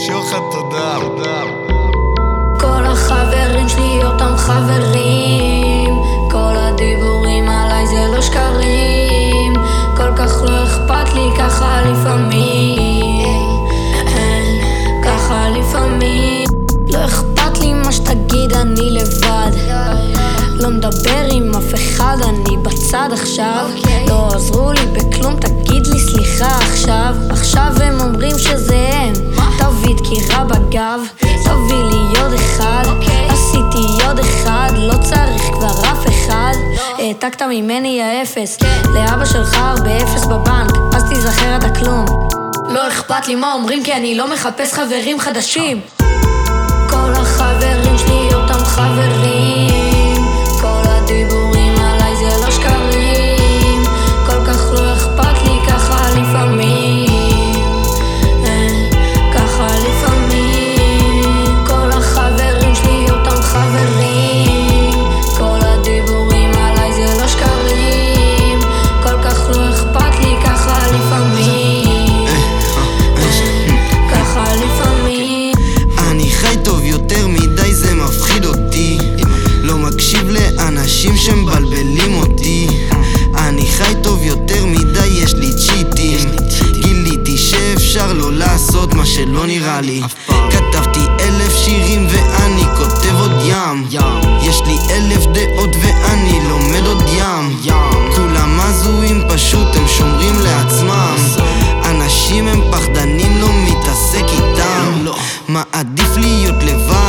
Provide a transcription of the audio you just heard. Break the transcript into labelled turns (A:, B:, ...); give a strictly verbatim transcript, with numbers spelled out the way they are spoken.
A: שוחד תודה.
B: כל החברים שלי אותם חברים, כל הדיבורים עליי זה לא שקרים, כל כך לא אכפת לי ככה לפעמים, ככה לפעמים. לא אכפת לי מה שתגיד, אני לבד, לא מדבר עם אף אחד, אני בצד עכשיו. לא עזרו לי בכלום, תגיד לי סליחה עכשיו. עכשיו הם אומרים שזה הם, תביא דקירה בגב, תביא לי עוד אחד, עשיתי עוד אחד, לא צריך כבר אף אחד. העתקת ממני האפס, לאבא שלך הרבה אפס בבנק, אז תיזכר אתה כלום. לא אכפת לי מה אומרים כי אני לא מחפש חברים חדשים. כל החברים שלי אותם חברים, כל הדיבורים עליי זה לא שקרים, כל כך לא אכפת לי ככה לפעמים, ככה לפעמים. כל החברים שלי אותם חברים, כל הדיבורים עליי זה לא שקרים, כל כך לא אכפת לי ככה לפעמים, ככה לפעמים.
C: אני חי טוב יותר מדי, זה מפחיד אותי, לא מקשיב לאנשים שמבלבלים אותי. אני חי טוב יותר מדי, יש לי צ'יטים, גיליתי שאפשר לא לעשות מה שלא נראה לי. כתבתי אלף שירים ואני כותב עוד ים, יש לי אלף דעות ואני לומד עוד ים. כולם הזויים פשוט, הם שומרים לעצמם, אנשים הם פחדנים, לא מתעסק איתם. מעדיף להיות לבד